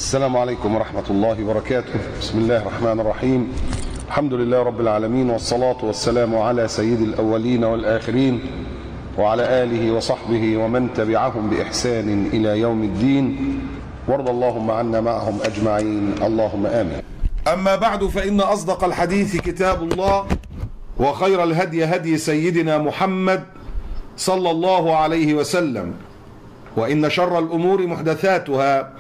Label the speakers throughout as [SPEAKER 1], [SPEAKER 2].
[SPEAKER 1] السلام عليكم ورحمة الله وبركاته. بسم الله الرحمن الرحيم. الحمد لله رب العالمين، والصلاة والسلام على سيد الأولين والآخرين وعلى آله وصحبه ومن تبعهم بإحسان إلى يوم الدين، وارض اللهم عنا معهم أجمعين، اللهم آمين. أما بعد، فإن أصدق الحديث كتاب الله، وخير الهدي هدي سيدنا محمد صلى الله عليه وسلم، وإن شر الأمور محدثاتها،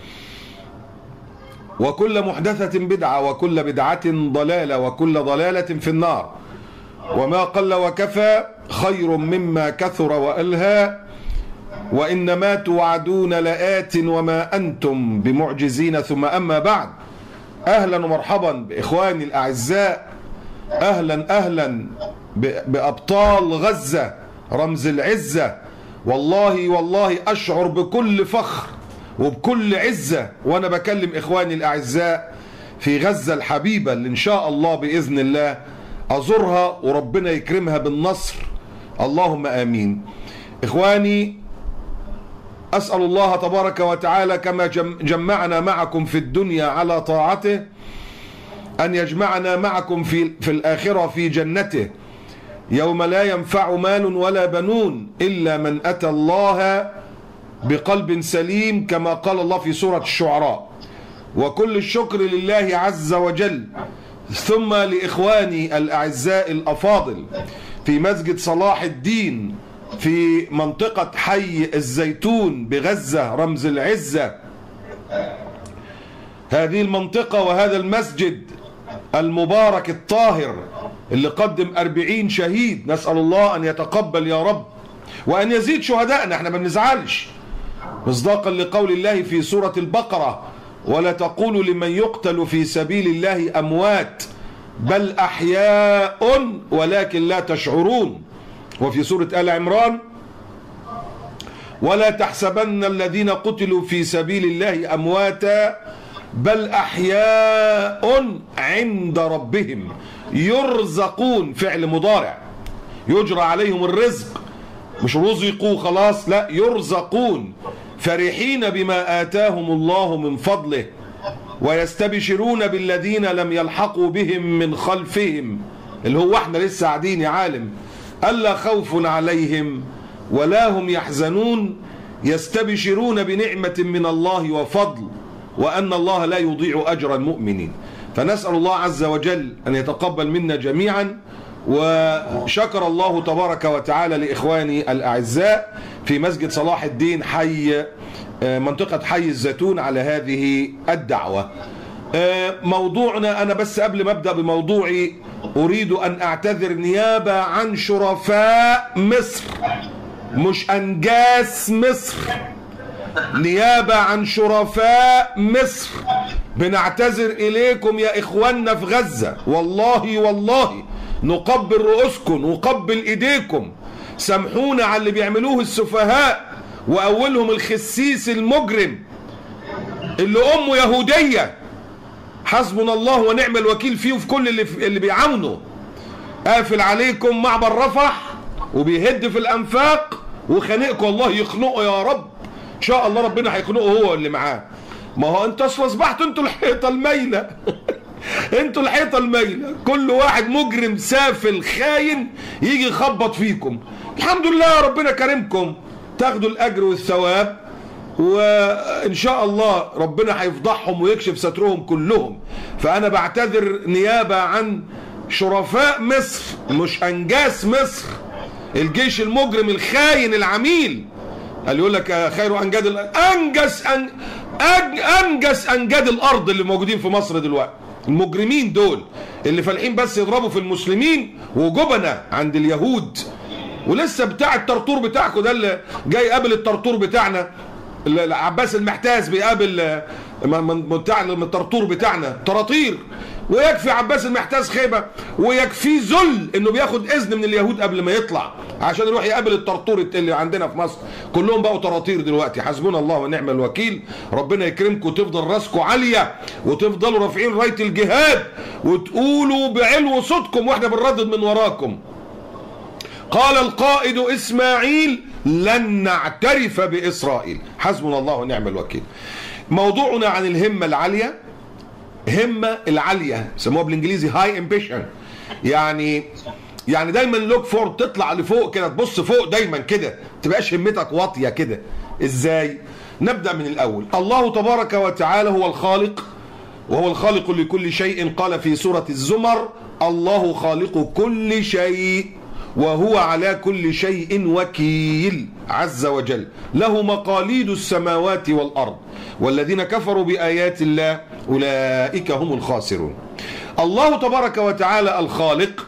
[SPEAKER 1] وكل محدثة بدعة، وكل بدعة ضلالة، وكل ضلالة في النار. وما قل وكفى خير مما كثر وألهى، وإنما توعدون لآت وما أنتم بمعجزين. ثم أما بعد، أهلا ومرحبا بإخواني الأعزاء، أهلا بأبطال غزة رمز العزة. والله أشعر بكل فخر وبكل عزة وأنا بكلم إخواني الأعزاء في غزة الحبيبة، اللي إن شاء الله بإذن الله أزورها وربنا يكرمها بالنصر، اللهم آمين. إخواني، أسأل الله تبارك وتعالى كما جمعنا معكم في الدنيا على طاعته أن يجمعنا معكم في الآخرة في جنته، يوم لا ينفع مال ولا بنون إلا من أتى الله بقلب سليم، كما قال الله في سورة الشعراء. وكل الشكر لله عز وجل، ثم لإخواني الأعزاء الأفاضل في مسجد صلاح الدين في منطقة حي الزيتون بغزة رمز العزة. هذه المنطقة وهذا المسجد المبارك الطاهر اللي قدم 40 شهيد، نسأل الله أن يتقبل يا رب وأن يزيد شهدائنا، احنا ما بنزعلش، مصداقا لقول الله في سورة البقرة: ولا تقولوا لمن يقتل في سبيل الله أموات بل أحياء ولكن لا تشعرون. وفي سورة آل عمران: ولا تحسبن الذين قتلوا في سبيل الله أمواتا بل أحياء عند ربهم يرزقون، فعل مضارع يجرى عليهم الرزق، مش رزقوا خلاص، لا، يرزقون، فرحين بما آتاهم الله من فضله ويستبشرون بالذين لم يلحقوا بهم من خلفهم، اللي هو احنا لسه قاعدين يا عالم، ألا خوف عليهم ولا هم يحزنون، يستبشرون بنعمة من الله وفضل وأن الله لا يضيع أجر المؤمنين. فنسأل الله عز وجل أن يتقبل منا جميعا. وشكر الله تبارك وتعالى لإخواني الأعزاء في مسجد صلاح الدين حي منطقة حي الزيتون على هذه الدعوة. موضوعنا، أنا بس قبل ما أبدأ بموضوعي أريد أن أعتذر نيابة عن شرفاء مصر، مش أنجاس مصر، نيابة عن شرفاء مصر بنعتذر إليكم يا إخواننا في غزة. والله نقبل رؤوسكم ونقبل إيديكم، سامحونا على اللي بيعملوه السفهاء، وأولهم الخسيس المجرم اللي أمه يهودية، حسبنا الله ونعم الوكيل فيه وفي كل اللي بيعاونوا، قافل عليكم معبر رفح وبيهد في الأنفاق وخانقكم، الله يخنقه يا رب، إن شاء الله ربنا هيخنقه هو اللي معاه. ما هو انتوا اصبحتوا انتوا الحيطة المايلة انتوا الحيطة المايلة، كل واحد مجرم سافل خاين يجي يخبط فيكم. الحمد لله ربنا كرمكم، تاخدوا الأجر والثواب، وإن شاء الله ربنا هيفضحهم ويكشف سترهم كلهم. فأنا بعتذر نيابة عن شرفاء مصر، مش أنجاس مصر، الجيش المجرم الخاين العميل. قال يقول لك خير أنجاد أنجس أنجاد الأرض اللي موجودين في مصر دلوقتي، المجرمين دول اللي فالحين بس يضربوا في المسلمين وجبنة عند اليهود. ولسه بتاع الطرطور بتاعكم ده اللي جاي قابل الطرطور بتاعنا، عباس المحتاز بيقابل بتاع الطرطور بتاعنا طراطير، ويكفي عباس المحتاز خيبة ويكفيه ذل انه بياخد اذن من اليهود قبل ما يطلع عشان يروح يقابل الطرطور اللي عندنا في مصر. كلهم بقوا طراطير دلوقتي، حسبنا الله ونعم الوكيل. ربنا يكرمكم وتفضل راسكم عالية وتفضلوا رافعين راية الجهاد وتقولوا بعلو صوتكم واحنا بنردد من وراكم. قال القائد إسماعيل: لن نعترف بإسرائيل، حسبنا الله ونعم الوكيل. موضوعنا عن الهمة العالية. همة العالية سموها بالانجليزي هاي امبيشن، يعني دايما لوك فور، تطلع لفوق كده، تبص فوق دايما كده، تبقاش همتك واطية كده. ازاي؟ نبدأ من الاول. الله تبارك وتعالى هو الخالق، وهو الخالق لكل شيء. قال في سورة الزمر: الله خالق كل شيء وهو على كل شيء وكيل عز وجل، له مقاليد السماوات والأرض والذين كفروا بآيات الله أولئك هم الخاسرون. الله تبارك وتعالى الخالق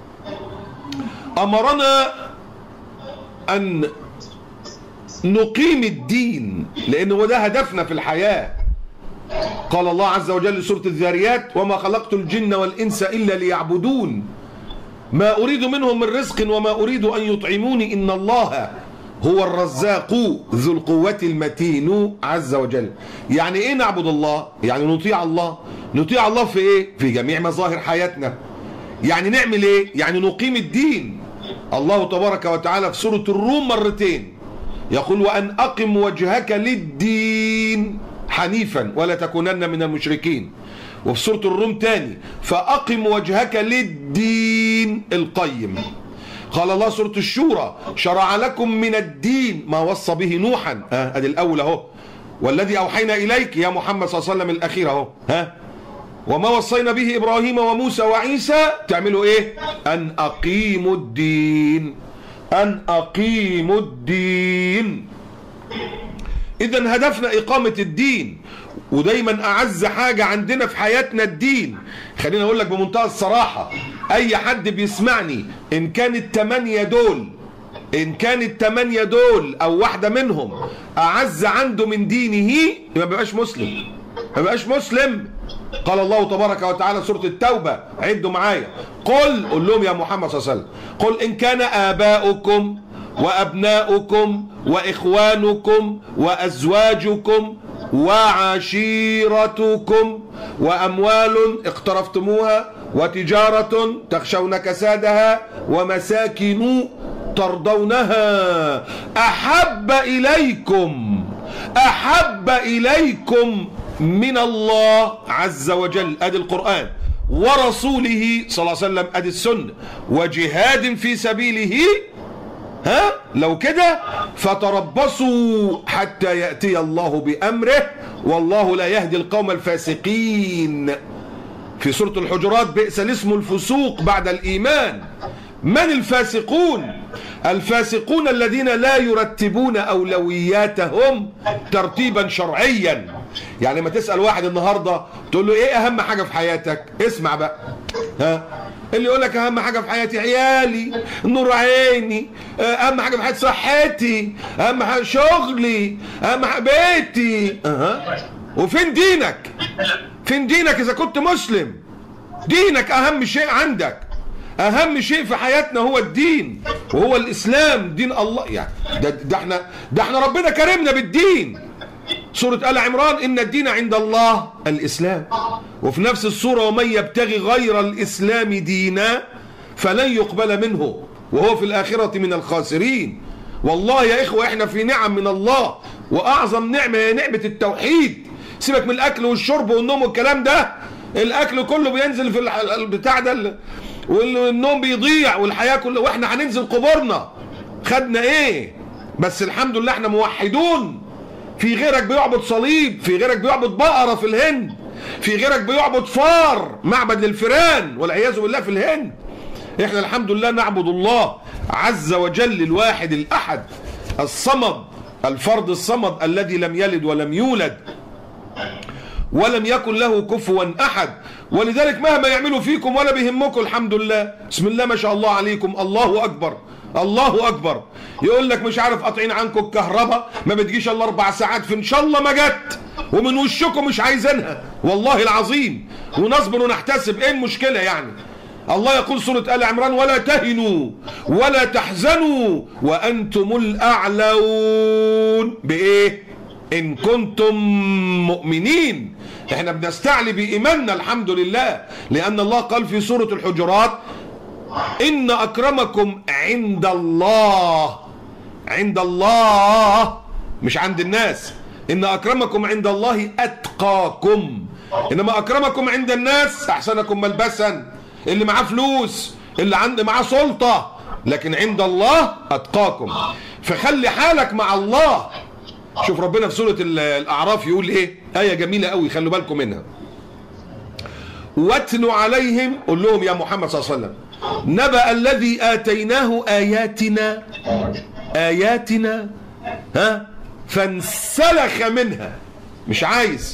[SPEAKER 1] أمرنا أن نقيم الدين، لأنه ده هدفنا في الحياة. قال الله عز وجل لسورة الذاريات: وما خلقت الجن والإنس إلا ليعبدون ما أريد منهم من رزق وما أريد أن يطعموني إن الله هو الرزاق ذو القوة المتين عز وجل. يعني إيه نعبد الله؟ يعني نطيع الله. نطيع الله في إيه؟ في جميع مظاهر حياتنا. يعني نعمل إيه؟ يعني نقيم الدين. الله تبارك وتعالى في سورة الروم مرتين يقول: وأن أقم وجهك للدين حنيفا ولا تكونن من المشركين. وفي سورة الروم تاني: فأقم وجهك للدين القيم. قال الله سورة الشورى: شرع لكم من الدين ما وصى به نوحا. ادي الاول اهو، والذي اوحينا اليك يا محمد صلى الله عليه وسلم الاخير اهو. وما وصينا به ابراهيم وموسى وعيسى. تعملوا ايه؟ ان اقيموا الدين، ان اقيموا الدين. اذا هدفنا اقامة الدين، ودايما اعز حاجة عندنا في حياتنا الدين. خليني اقول لك بمنتهى الصراحة، اي حد بيسمعني ان كان التمانية دول او واحدة منهم اعز عنده من دينه، ما بيبقاش مسلم. قال الله تبارك وتعالى سورة التوبة، عدوا معايا: قل لهم يا محمد صلى الله عليه وسلم: قل ان كان آباؤكم وأبناؤكم وإخوانكم وأزواجكم وعشيرتكم وأموال اقترفتموها وتجارة تخشون كسادها ومساكن ترضونها أحب إليكم من الله عز وجل، أدي القرآن، ورسوله صلى الله عليه وسلم، أدي السنة، وجهاد في سبيله. لو كده فتربصوا حتى يأتي الله بأمره والله لا يهدي القوم الفاسقين. في سورة الحجرات: بئس الاسم الفسوق بعد الإيمان. من الفاسقون؟ الفاسقون الذين لا يرتبون أولوياتهم ترتيبا شرعيا. يعني ما تسأل واحد النهاردة تقول له ايه اهم حاجة في حياتك؟ اسمع بقى، اللي يقول لك اهم حاجه في حياتي عيالي، نور عيني، اهم حاجه في حياتي صحتي، اهم حاجه شغلي، اهم حاجه بيتي. وفين دينك؟ فين دينك اذا كنت مسلم؟ دينك اهم شيء عندك. اهم شيء في حياتنا هو الدين، وهو الاسلام، دين الله. يعني ده احنا ربنا كرمنا بالدين. سورة آل عمران: إن الدين عند الله الإسلام. وفي نفس السورة: ومن يبتغي غير الإسلام دينا فلن يقبل منه وهو في الآخرة من الخاسرين. والله يا إخوة إحنا في نعم من الله، وأعظم نعمة هي نعمة التوحيد. سيبك من الأكل والشرب والنوم والكلام ده، الأكل كله بينزل في البتاع ده، والنوم بيضيع، والحياة كلها، وإحنا هننزل قبورنا. خدنا إيه؟ بس الحمد لله إحنا موحدون. في غيرك بيعبد صليب، في غيرك بيعبد بقرة في الهند، في غيرك بيعبد فار، معبد للفيران والعياذ بالله في الهند. احنا الحمد لله نعبد الله عز وجل الواحد الأحد الصمد، الفرد الصمد الذي لم يلد ولم يولد ولم يكن له كفوا أحد. ولذلك مهما يعملوا فيكم ولا بيهمكم، الحمد لله، بسم الله ما شاء الله عليكم، الله أكبر الله أكبر. يقول لك مش عارف قاطعين عنكم الكهرباء، ما بتجيش الا 4 ساعات، في ان شاء الله ما جت، ومن وشكم مش عايزينها والله العظيم، ونصبر ونحتسب. ايه المشكلة يعني؟ الله يقول سورة آل عمران: ولا تهنوا ولا تحزنوا وأنتم الأعلون. بإيه؟ إن كنتم مؤمنين. احنا بنستعلي بإيماننا الحمد لله، لأن الله قال في سورة الحجرات: إن أكرمكم عند الله، عند الله مش عند الناس، إن أكرمكم عند الله أتقاكم، إنما أكرمكم عند الناس أحسنكم ملبسا، اللي معاه فلوس، اللي معاه سلطة، لكن عند الله أتقاكم. فخلي حالك مع الله. شوف ربنا في سورة الأعراف يقول إيه، آية جميلة قوي خلوا بالكم منها. واتلوا عليهم، قول لهم يا محمد صلى الله عليه وسلم، نبأ الذي آتيناه آياتنا فانسلخ منها. مش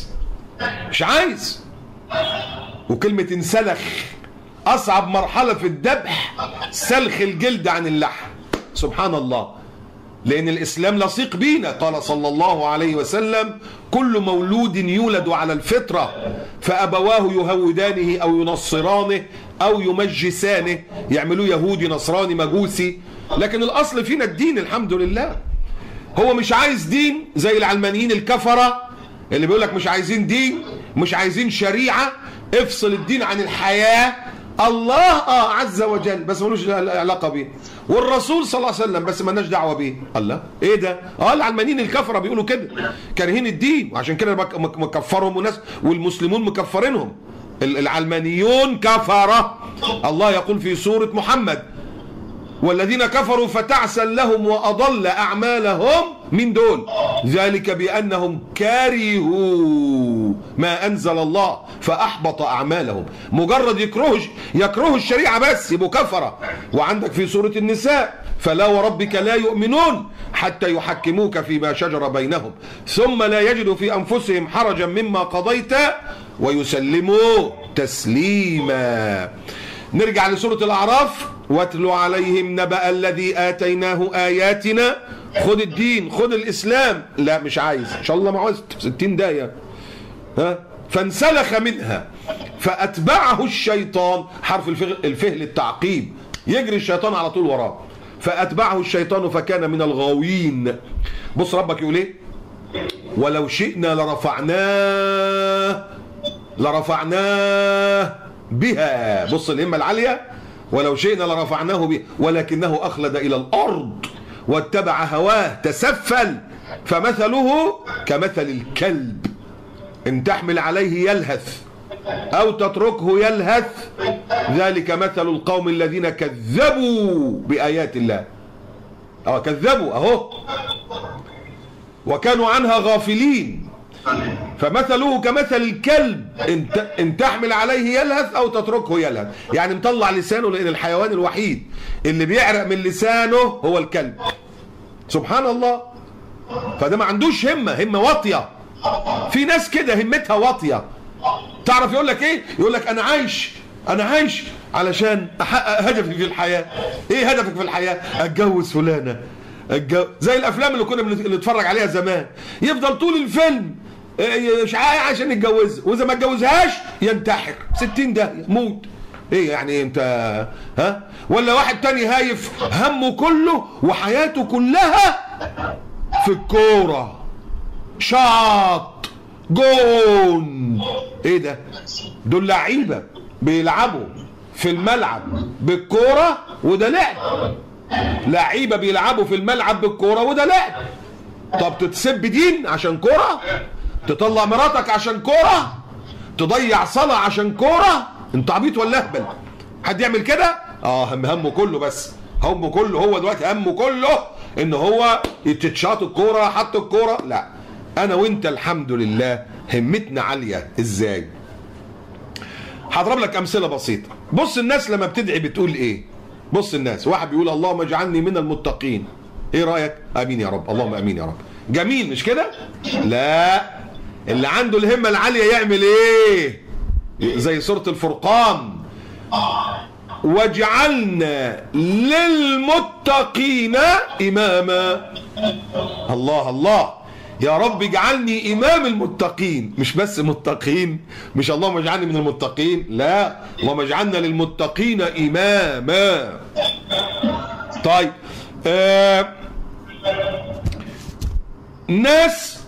[SPEAKER 1] عايز. وكلمة انسلخ أصعب مرحلة في الذبح سلخ الجلد عن اللحم. سبحان الله، لأن الإسلام لصيق بينا. قال صلى الله عليه وسلم كل مولود يولد على الفطرة فأبواه يهودانه أو ينصرانه أو يمجسانه، يعملوه يهودي نصراني مجوسي، لكن الأصل فينا الدين الحمد لله. هو مش عايز دين زي العلمانيين الكفرة اللي بيقول لك مش عايزين دين، مش عايزين شريعة، افصل الدين عن الحياة. الله عز وجل بس ملوش علاقة بيه، والرسول صلى الله عليه وسلم بس مالناش دعوة بيه. الله ايه ده؟ العلمانيين الكفرة بيقولوا كده، كارهين الدين، وعشان كده مكفرهم الناس، والمسلمون مكفرينهم. العلمانيون كفرة. الله يقول في سورة محمد والذين كفروا فتعسا لهم وأضل أعمالهم. من دول؟ ذلك بأنهم كرهوا ما أنزل الله فأحبط أعمالهم. مجرد يكرهوا الشريعة بس يبقوا كفرة. وعندك في سورة النساء فلا وربك لا يؤمنون حتى يحكموك فيما شجر بينهم ثم لا يجدوا في أنفسهم حرجا مما قضيت ويسلموا تسليما. نرجع لسورة الأعراف. واتلوا عليهم نبأ الذي آتيناه آياتنا. خد الدين، خد الإسلام. لا مش عايز، إن شاء الله ما عاوز 60 داية. فانسلخ منها فأتبعه الشيطان. حرف الفه للتعقيب، يجري الشيطان على طول وراه. فأتبعه الشيطان فكان من الغاوين. بص ربك يقول ايه، ولو شئنا لرفعناه بها. بص الهمة العالية، ولو شئنا لرفعناه بها ولكنه أخلد إلى الأرض واتبع هواه تسفل فمثله كمثل الكلب إن تحمل عليه يلهث أو تتركه يلهث ذلك مثل القوم الذين كذبوا بآيات الله. كذبوا أهو وكانوا عنها غافلين. فمثله كمثل الكلب إن تحمل عليه يلهث أو تتركه يلهث. يعني مطلع لسانه، لأن الحيوان الوحيد اللي بيعرق من لسانه هو الكلب. سبحان الله. فده ما عندوش همة واطية. في ناس كده همتها واطية. تعرف يقول لك ايه؟ يقول لك انا عايش علشان احقق هدفي في الحياة. ايه هدفك في الحياة؟ اتجوز فلانة، زي الافلام اللي كنا بنتفرج عليها زمان. يفضل طول الفيلم مش عشان يتجوزها، واذا ما اتجوزهاش ينتحر 60 داهية موت. ايه يعني انت ولا واحد تاني هايف همه كله وحياته كلها في الكورة، شاط جون. ايه ده؟ دول لعيبة بيلعبوا في الملعب بالكورة وده لعب. لعيبة بيلعبوا في الملعب بالكورة وده لعب. طب تتسب دين عشان كورة؟ تطلع مراتك عشان كورة؟ تضيع صلاة عشان كورة؟ انت عبيط ولا اهبل؟ حد يعمل كده؟ همه كله، بس همه كله هو دلوقتي همه كله ان هو يتشاط الكورة، حط الكورة. لا، انا وانت الحمد لله همتنا عالية. ازاي؟ هضرب لك امثلة بسيطة. بص الناس لما بتدعي بتقول ايه؟ بص الناس، واحد بيقول اللهم اجعلني من المتقين. ايه رأيك؟ امين يا رب، اللهم امين يا رب. جميل مش كده؟ لا، اللي عنده الهمة العالية يعمل ايه؟ زي سورة الفرقان، واجعلنا للمتقين اماما. الله الله، يا رب اجعلني امام المتقين. مش بس متقين، مش اللهم اجعلني من المتقين، لا، اللهم اجعلنا للمتقين اماما. طيب ناس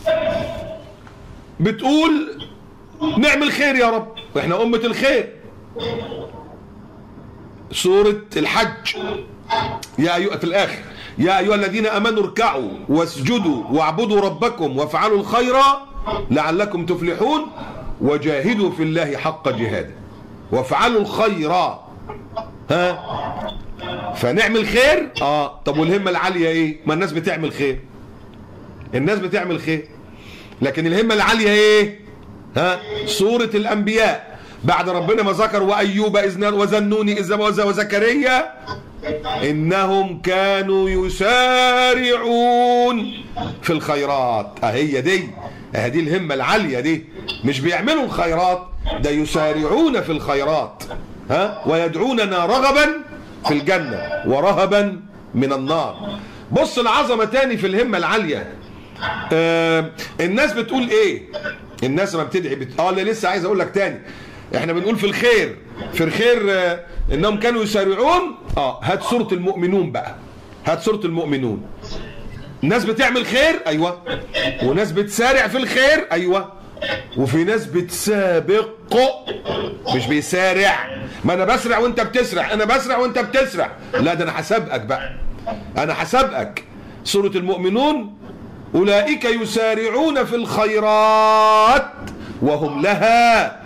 [SPEAKER 1] بتقول نعمل خير يا رب، واحنا امة الخير. سورة الحج في الاخر يا أيها الذين آمنوا اركعوا واسجدوا واعبدوا ربكم وافعلوا الخير لعلكم تفلحون وجاهدوا في الله حق جهاده وافعلوا الخير. ها، فنعمل خير. طب والهمة العالية ايه؟ ما الناس بتعمل خير، الناس بتعمل خير، لكن الهمة العالية ايه؟ ها، سورة الأنبياء بعد ربنا ما ذكر وأيوب إذ وذنوني إذ وزكريا إنهم كانوا يسارعون في الخيرات. هي دي الهمة العالية دي، مش بيعملوا الخيرات، ده يسارعون في الخيرات. ها، ويدعوننا رغبا في الجنة ورهبا من النار. بص العظمة تاني في الهمة العالية. الناس بتقول ايه؟ الناس ما بتدعي اللي لسه عايز اقول لك تاني، احنا بنقول في الخير، في الخير انهم كانوا يسارعون. هات سورة المؤمنون بقى، هات سورة المؤمنون. ناس بتعمل خير، ايوه، وناس بتسارع في الخير، ايوه، وفي ناس بتسابق مش بيسارع. ما انا بسرع وانت بتسرع، انا بسرع وانت بتسرع، لا ده انا هسابقك بقى، انا هسابقك. سورة المؤمنون اولئك يسارعون في الخيرات وهم لها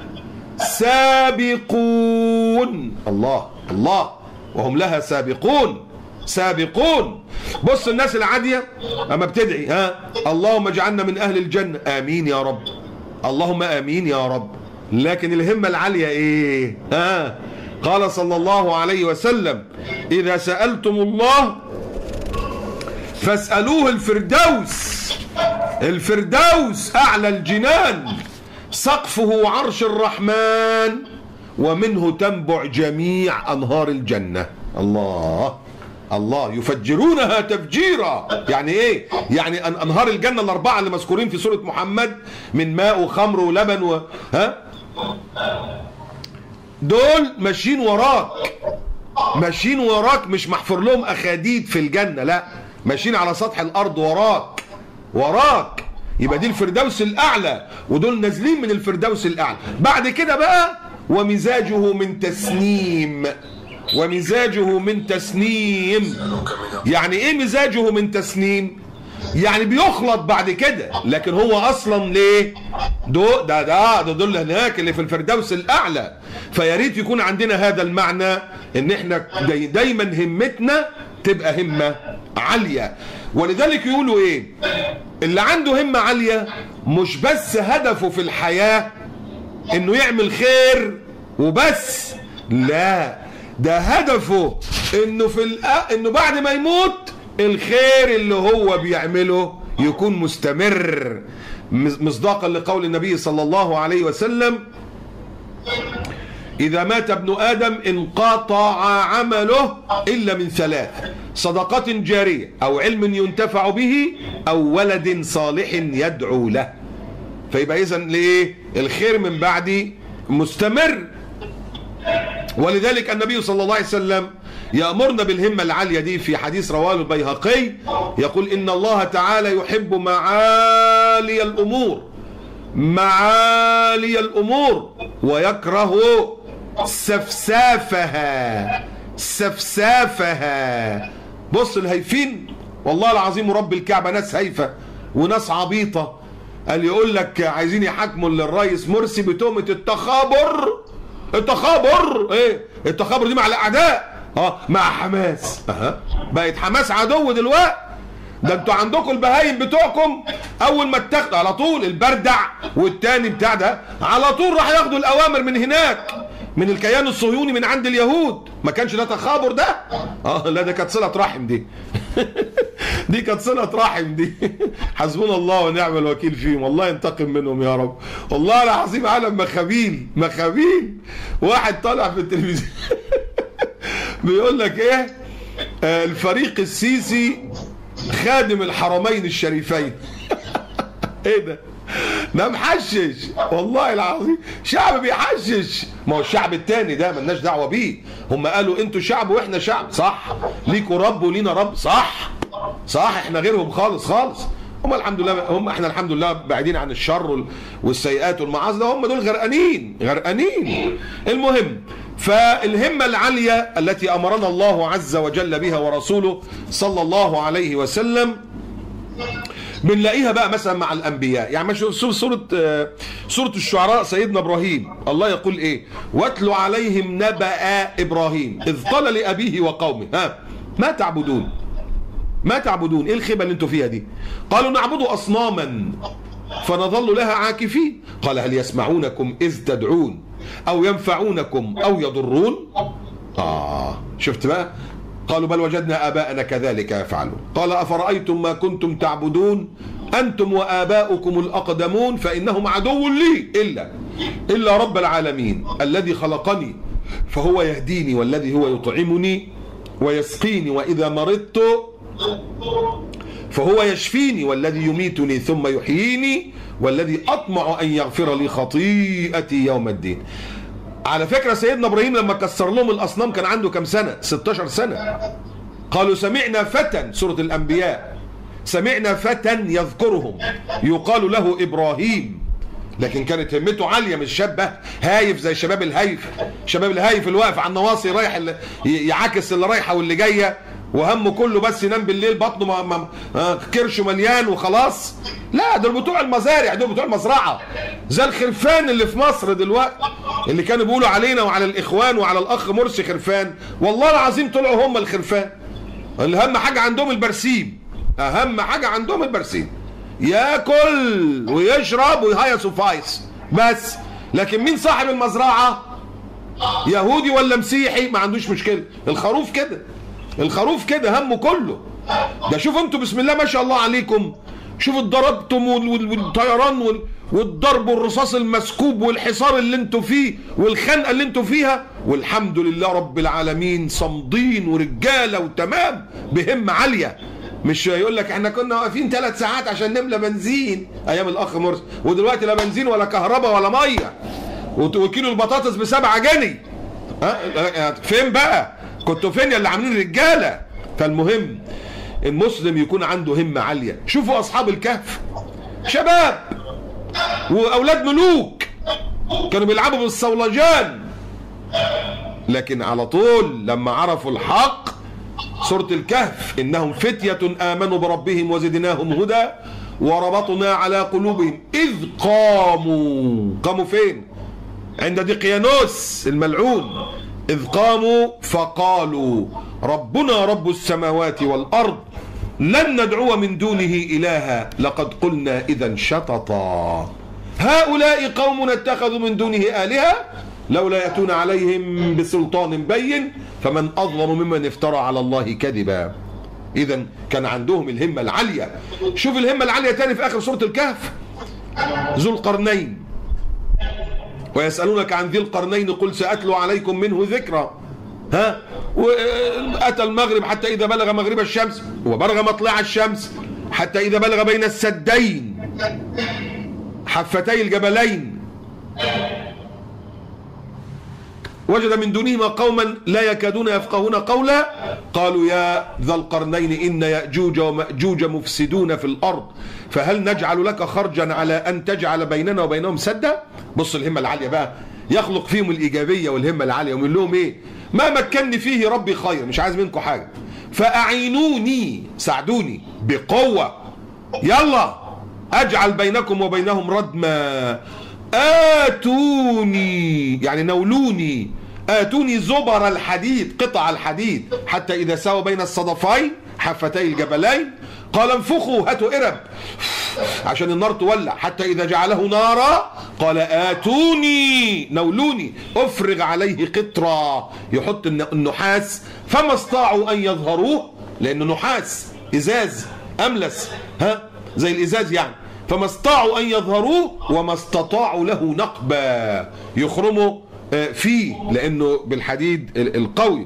[SPEAKER 1] سابقون. الله الله، وهم لها سابقون سابقون. بص الناس العادية اما بتدعي اللهم اجعلنا من اهل الجنة، امين يا رب، اللهم امين يا رب. لكن الهمة العالية ايه؟ قال صلى الله عليه وسلم اذا سألتم الله فاسألوه الفردوس. الفردوس اعلى الجنان، سقفه عرش الرحمن ومنه تنبع جميع انهار الجنة. الله الله، يفجرونها تفجيرا. يعني ايه؟ يعني انهار الجنة الاربعة اللي مذكورين في سورة محمد من ماء وخمر ولبن دول ماشيين وراك، ماشيين وراك، مش محفور لهم اخاديد في الجنة، لا، ماشيين على سطح الارض وراك وراك. يبقى دي الفردوس الاعلى، ودول نازلين من الفردوس الاعلى. بعد كده بقى ومزاجه من تسنيم، ومزاجه من تسنيم. يعني ايه مزاجه من تسنيم؟ يعني بيخلط بعد كده، لكن هو اصلا ليه؟ ده دول هناك اللي في الفردوس الاعلى. فيا ريت يكون عندنا هذا المعنى، ان احنا دايما همتنا تبقى همة عالية. ولذلك يقولوا ايه؟ اللي عنده همة عالية مش بس هدفه في الحياة انه يعمل خير وبس، لا، ده هدفه انه انه بعد ما يموت الخير اللي هو بيعمله يكون مستمر، مصداقا لقول النبي صلى الله عليه وسلم إذا مات ابن آدم انقطع عمله إلا من ثلاث: صدقة جارية أو علم ينتفع به أو ولد صالح يدعو له. فيبقى إذن ليه الخير من بعد مستمر. ولذلك النبي صلى الله عليه وسلم يأمرنا بالهمة العالية دي في حديث رواه البيهقي، يقول إن الله تعالى يحب معالي الأمور، معالي الأمور، ويكره سفسافها، سفسافها. بص الهيفين والله العظيم ورب الكعبة ناس هيفة وناس عبيطة. قال يقول لك عايزين يحاكموا للرئيس مرسي بتهمة التخابر. التخابر ايه؟ التخابر دي مع الاعداء، مع حماس. بقت حماس عدو دلوقتي. ده انتوا عندكم البهايم بتوعكم اول ما اتاخدوا على طول البردع والتاني بتاع ده على طول راح ياخدوا الاوامر من هناك، من الكيان الصهيوني، من عند اليهود. ما كانش ده تخابر ده؟ لا ده كانت صلة رحم دي. دي كانت صلة رحم دي. حسبنا الله ونعم الوكيل فيهم، والله ينتقم منهم يا رب. والله العظيم عالم مخابيل مخابيل. واحد طالع في التلفزيون بيقول لك ايه؟ الفريق السيسي خادم الحرمين الشريفين. ايه ده؟ ده محشش والله العظيم، شعب بيحشش. ما هو الشعب التاني ده ملناش دعوه بيه. هم قالوا انتوا شعب واحنا شعب، صح، ليكوا رب ولينا رب، صح صح، احنا غيرهم خالص خالص. هم الحمد لله، احنا الحمد لله بعيدين عن الشر والسيئات والمعاصي، هم دول غرقانين غرقانين. المهم، فالهمة العالية التي أمرنا الله عز وجل بها ورسوله صلى الله عليه وسلم بنلاقيها بقى مثلا مع الأنبياء. يعني مش سورة الشعراء سيدنا إبراهيم الله يقول إيه؟ واتل عليهم نبأ إبراهيم إذ قال لأبيه وقومه ما تعبدون؟ ما تعبدون؟ إيه الخيبة اللي انتوا فيها دي؟ قالوا نعبد أصناما فنظل لها عاكفين. قال هل يسمعونكم إذ تدعون أو ينفعونكم أو يضرون؟ شفت بقى؟ قالوا بل وجدنا آباءنا كذلك يفعلون. قال أفرأيتم ما كنتم تعبدون أنتم وآباؤكم الأقدمون فإنهم عدو لي إلا رب العالمين الذي خلقني فهو يهديني والذي هو يطعمني ويسقيني وإذا مرضت فهو يشفيني والذي يميتني ثم يحييني والذي أطمع أن يغفر لي خطيئتي يوم الدين. على فكرة سيدنا إبراهيم لما كسر لهم الأصنام كان عنده كم سنة؟ 16 سنة. قالوا سمعنا فتى، سورة الأنبياء، سمعنا فتى يذكرهم يقال له إبراهيم. لكن كانت همته عالية، مش شاب هايف زي شباب الهايف. شباب الهايف اللي واقف على النواصي رايح يعاكس اللي رايحة واللي جاية وهمه كله بس ينام بالليل بطنه كرشه مليان وخلاص. لا، دول بتوع المزارع، دول بتوع المزرعه، زي الخرفان اللي في مصر دلوقتي اللي كانوا بيقولوا علينا وعلى الاخوان وعلى الاخ مرسي خرفان. والله العظيم طلعوا هم الخرفان. اهم حاجه عندهم البرسيم، اهم حاجه عندهم البرسيم، ياكل ويشرب ويهيص وفايص بس. لكن مين صاحب المزرعه؟ يهودي ولا مسيحي ما عندوش مشكله. الخروف كده، الخروف كده همه كله. ده شوفوا انتوا بسم الله ما شاء الله عليكم، شوفوا ضربتم والطيران والضرب والرصاص المسكوب والحصار اللي انتوا فيه والخنقه اللي انتوا فيها، والحمد لله رب العالمين صامدين ورجاله وتمام بهمه عاليه. مش يقول لك احنا كنا واقفين 3 ساعات عشان نملى بنزين ايام الاخ مرسي، ودلوقتي لا بنزين ولا كهرباء ولا ميه، وكيلو البطاطس ب7 جنيه. فين بقى؟ كنتوا فين يا اللي عاملين رجاله؟ فالمهم المسلم يكون عنده همه عاليه. شوفوا اصحاب الكهف، شباب واولاد ملوك كانوا بيلعبوا بالصولجان، لكن على طول لما عرفوا الحق، سورة الكهف انهم فتية امنوا بربهم وزدناهم هدى وربطنا على قلوبهم اذ قاموا فين؟ عند دقيانوس الملعون. إذ قاموا فقالوا ربنا رب السماوات والأرض لن ندعو من دونه إلها لقد قلنا إذا شططا هؤلاء قوم اتخذوا من دونه آلهة لولا يأتون عليهم بسلطان بين فمن أظلم ممن افترى على الله كذبا. إذا كان عندهم الهمة العالية. شوف الهمة العالية تاني في آخر سورة الكهف. ذو القرنين ويسألونك عن ذي القرنين قل سأتلو عليكم منه ذكرى. وأتى المغرب حتى إذا بلغ مغرب الشمس وبلغ مطلع الشمس حتى إذا بلغ بين السدين حفتي الجبلين وجد من دونهما قوما لا يكادون يفقهون قولا قالوا يا ذا القرنين إن يأجوج ومأجوج مفسدون في الأرض فهل نجعل لك خرجا على أن تجعل بيننا وبينهم سدا. بص الهمة العالية بقى، يخلق فيهم الإيجابية والهمة العالية ويقول لهم إيه؟ ما مكنني فيه ربي خير، مش عايز منكم حاجة، فأعينوني، ساعدوني بقوة، يلا أجعل بينكم وبينهم ردما، آتوني يعني نولوني، آتوني زبر الحديد قطع الحديد حتى إذا ساوى بين الصدفين حفتي الجبلين قال انفخوا هاتوا قرب عشان النار تولع حتى إذا جعله نارا قال آتوني نولوني أفرغ عليه قطرا، يحط النحاس فما استطاعوا أن يظهروه لأنه نحاس إزاز أملس زي الإزاز يعني، فما استطاعوا أن يظهروه وما استطاعوا له نقبا يخرموا فيه لأنه بالحديد القوي.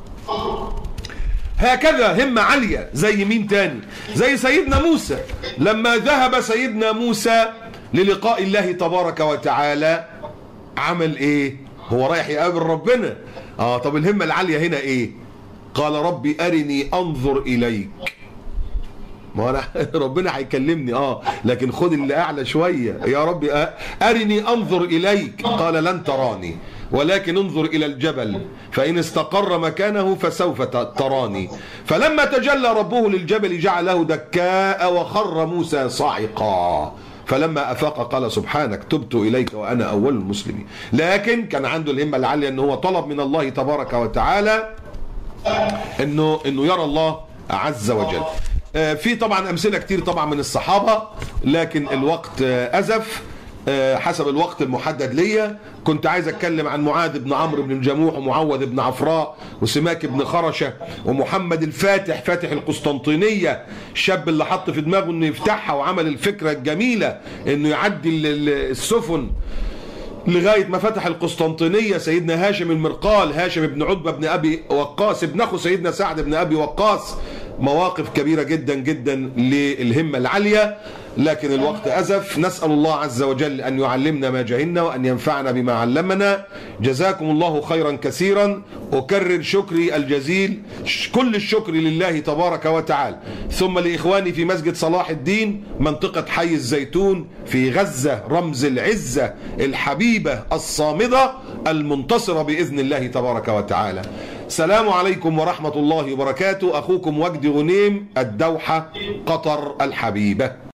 [SPEAKER 1] هكذا همة عالية. زي مين تاني؟ زي سيدنا موسى لما ذهب سيدنا موسى للقاء الله تبارك وتعالى عمل ايه؟ هو رايح يقابل ربنا. طب الهمة العالية هنا ايه؟ قال ربي أرني أنظر إليك. ما أنا ربنا هيكلمني لكن خد اللي أعلى شوية، يا ربي أرني أنظر إليك. قال لن تراني ولكن انظر إلى الجبل فإن استقر مكانه فسوف تراني. فلما تجلى ربه للجبل جعله دكاء وخر موسى صاعقا، فلما أفاق قال سبحانك تبت إليك وأنا أول المسلمين. لكن كان عنده الهمة العالية أنه هو طلب من الله تبارك وتعالى أنه يرى الله عز وجل. في طبعا أمثلة كتير طبعا من الصحابة، لكن الوقت أزف حسب الوقت المحدد ليا. كنت عايز اتكلم عن معاذ بن عمرو بن الجموح ومعوذ بن عفراء وسماك بن خرشة ومحمد الفاتح فاتح القسطنطينية، الشاب اللي حط في دماغه انه يفتحها وعمل الفكرة الجميلة انه يعدي السفن لغاية ما فتح القسطنطينية. سيدنا هاشم المرقال، هاشم بن عتبة بن أبي وقاص ابن أخو سيدنا سعد بن أبي وقاص. مواقف كبيرة جدا جدا للهمة العالية، لكن الوقت أزف. نسأل الله عز وجل أن يعلمنا ما جهلنا وأن ينفعنا بما علمنا. جزاكم الله خيرا كثيرا. أكرر شكري الجزيل، كل الشكر لله تبارك وتعالى، ثم لإخواني في مسجد صلاح الدين منطقة حي الزيتون في غزة، رمز العزة الحبيبة الصامدة المنتصرة بإذن الله تبارك وتعالى. السلام عليكم ورحمة الله وبركاته. أخوكم وجدي غنيم، الدوحة، قطر الحبيبة.